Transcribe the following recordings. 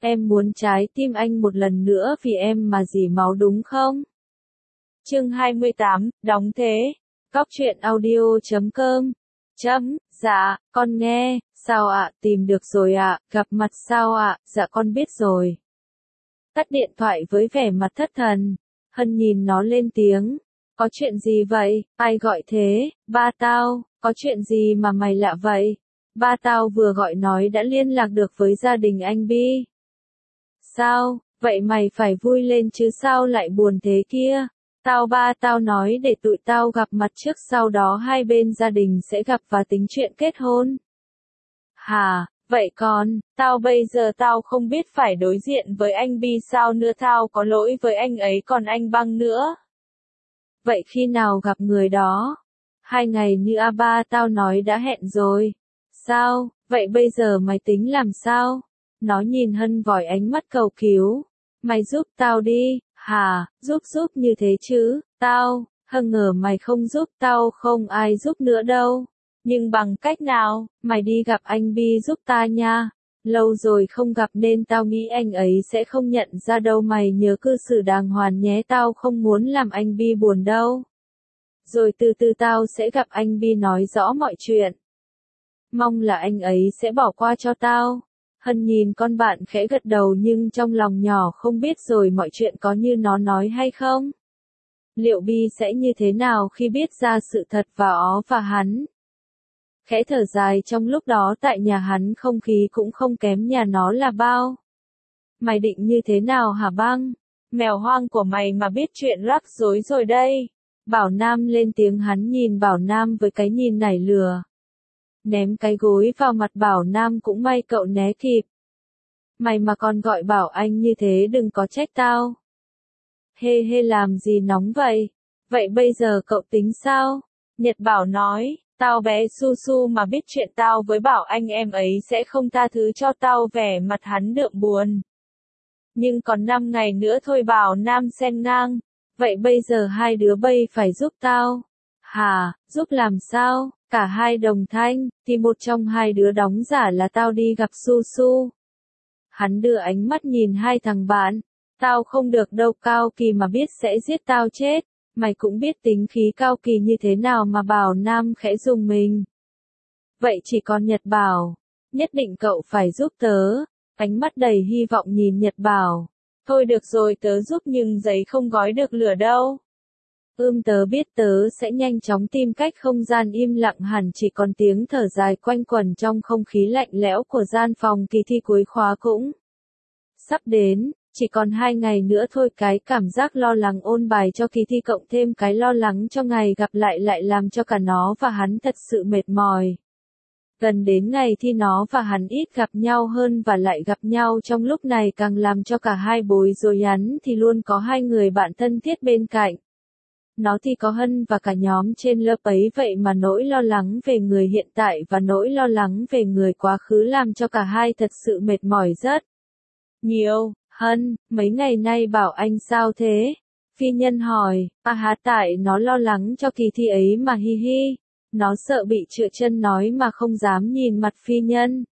Em muốn trái tim anh một lần nữa vì em mà dỉ máu đúng không? Chương 28, đóng thế. Góc truyện audio.com. Dạ, con nghe, sao ạ, tìm được rồi ạ, gặp mặt sao ạ, dạ con biết rồi. Tắt điện thoại với vẻ mặt thất thần, Hân nhìn nó lên tiếng. Có chuyện gì vậy, ai gọi thế, ba tao, có chuyện gì mà mày lạ vậy? Ba tao vừa gọi nói đã liên lạc được với gia đình anh Bi. Sao, vậy mày phải vui lên chứ sao lại buồn thế kia? Ba tao nói để tụi tao gặp mặt trước sau đó hai bên gia đình sẽ gặp và tính chuyện kết hôn. Hả, vậy còn, bây giờ tao không biết phải đối diện với anh Bi sao nữa, tao có lỗi với anh ấy còn anh Băng nữa. Vậy khi nào gặp người đó? 2 ngày như ba tao nói đã hẹn rồi. Sao, vậy bây giờ mày tính làm sao? Nó nhìn Hân vòi ánh mắt cầu cứu. Mày giúp tao đi, hả, giúp như thế chứ, Hân ngờ mày không giúp tao không ai giúp nữa đâu. Nhưng bằng cách nào, mày đi gặp anh Bi giúp ta nha. Lâu rồi không gặp nên tao nghĩ anh ấy sẽ không nhận ra đâu, mày nhớ cư xử đàng hoàng nhé, tao không muốn làm anh Bi buồn đâu. Rồi từ từ tao sẽ gặp anh Bi nói rõ mọi chuyện. Mong là anh ấy sẽ bỏ qua cho tao. Hân nhìn con bạn khẽ gật đầu nhưng trong lòng nhỏ không biết rồi mọi chuyện có như nó nói hay không. Liệu Bi sẽ như thế nào khi biết ra sự thật và hắn? Khẽ thở dài trong lúc đó tại nhà hắn không khí cũng không kém nhà nó là bao. Mày định như thế nào hả Băng? Mèo hoang của mày mà biết chuyện rắc rối rồi đây. Bảo Nam lên tiếng, hắn nhìn Bảo Nam với cái nhìn nảy lửa. Ném cái gối vào mặt Bảo Nam, cũng may cậu né kịp. Mày mà còn gọi Bảo anh như thế đừng có trách tao. Hê làm gì nóng vậy? Vậy bây giờ cậu tính sao? Nhật Bảo nói, tao bé Su Su mà biết chuyện tao với Bảo anh em ấy sẽ không tha thứ cho tao, vẻ mặt hắn đượm buồn. Nhưng còn 5 ngày nữa thôi, Bảo Nam xen ngang. Vậy bây giờ hai đứa bay phải giúp tao. Hả, giúp làm sao? Cả hai đồng thanh, thì một trong hai đứa đóng giả là tao đi gặp Su Su. Hắn đưa ánh mắt nhìn hai thằng bạn. Tao không được đâu, Cao Kỳ mà biết sẽ giết tao chết. Mày cũng biết tính khí Cao Kỳ như thế nào mà. Bảo Nam khẽ rùng mình. Vậy chỉ còn Nhật Bảo. Nhất định cậu phải giúp tớ. Ánh mắt đầy hy vọng nhìn Nhật Bảo. Thôi được rồi, tớ giúp nhưng giấy không gói được lửa đâu. Tớ biết, tớ sẽ nhanh chóng tìm cách. Không gian im lặng hẳn, chỉ còn tiếng thở dài quanh quẩn trong không khí lạnh lẽo của gian phòng. Kỳ thi cuối khóa cũng sắp đến, chỉ còn 2 ngày nữa thôi. Cái cảm giác lo lắng ôn bài cho kỳ thi cộng thêm cái lo lắng cho ngày gặp lại làm cho cả nó và hắn thật sự mệt mỏi. Gần đến ngày thi nó và hắn ít gặp nhau hơn, và lại gặp nhau trong lúc này càng làm cho cả hai bối rối. Hắn thì luôn có hai người bạn thân thiết bên cạnh. Nó thì có Hân và cả nhóm trên lớp ấy, vậy mà nỗi lo lắng về người hiện tại và nỗi lo lắng về người quá khứ làm cho cả hai thật sự mệt mỏi rất nhiều. Hân, mấy ngày nay Bảo anh sao thế? Phi Nhân hỏi. Tại nó lo lắng cho kỳ thi ấy mà, hi hi. Nó sợ bị trựa chân nói mà không dám nhìn mặt Phi Nhân.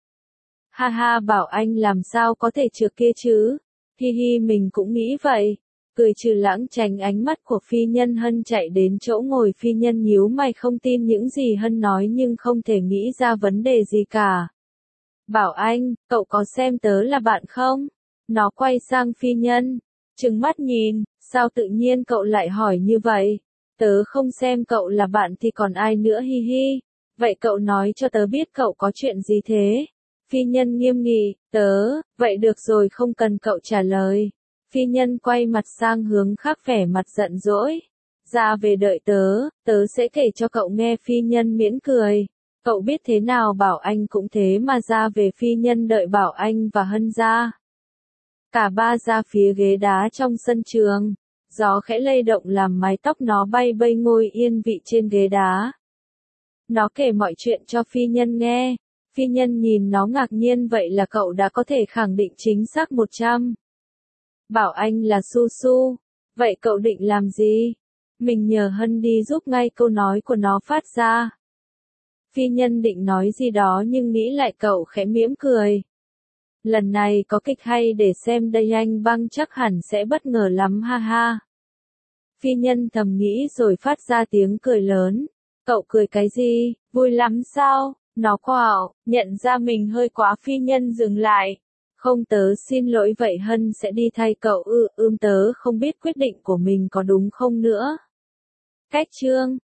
Ha, Bảo anh làm sao có thể trượt kia chứ? Hi hi, mình cũng nghĩ vậy. Cười trừ lãng tránh ánh mắt của Phi Nhân. Hân chạy đến chỗ ngồi. Phi Nhân nhíu mày không tin những gì Hân nói nhưng không thể nghĩ ra vấn đề gì cả. Bảo anh, cậu có xem tớ là bạn không? Nó quay sang Phi Nhân, trừng mắt nhìn, sao tự nhiên cậu lại hỏi như vậy? Tớ không xem cậu là bạn thì còn ai nữa, hi hi. Vậy cậu nói cho tớ biết cậu có chuyện gì thế? Phi Nhân nghiêm nghị, vậy được rồi, không cần cậu trả lời. Phi Nhân quay mặt sang hướng khác, vẻ mặt giận dỗi. Ra về đợi tớ sẽ kể cho cậu nghe. Phi Nhân miễn cười. Cậu biết thế nào, Bảo anh cũng thế mà. Ra về. Phi Nhân đợi Bảo anh và Hân ra. Cả ba ra phía ghế đá trong sân trường. Gió khẽ lay động làm mái tóc nó bay bay ngồi yên vị trên ghế đá. Nó kể mọi chuyện cho Phi Nhân nghe. Phi Nhân nhìn nó ngạc nhiên, vậy là cậu đã có thể khẳng định chính xác 100. Bảo anh là Su Su. Vậy cậu định làm gì? Mình nhờ Hân đi giúp ngay, câu nói của nó phát ra. Phi Nhân định nói gì đó nhưng nghĩ lại cậu khẽ mỉm cười. Lần này có kịch hay để xem đây, anh Băng chắc hẳn sẽ bất ngờ lắm ha ha. Phi Nhân thầm nghĩ rồi phát ra tiếng cười lớn. Cậu cười cái gì, vui lắm sao? Nó quạo, nhận ra mình hơi quá. Phi Nhân dừng lại. Không, tớ xin lỗi, vậy Hân sẽ đi thay cậu. Tớ không biết quyết định của mình có đúng không nữa. Cách chương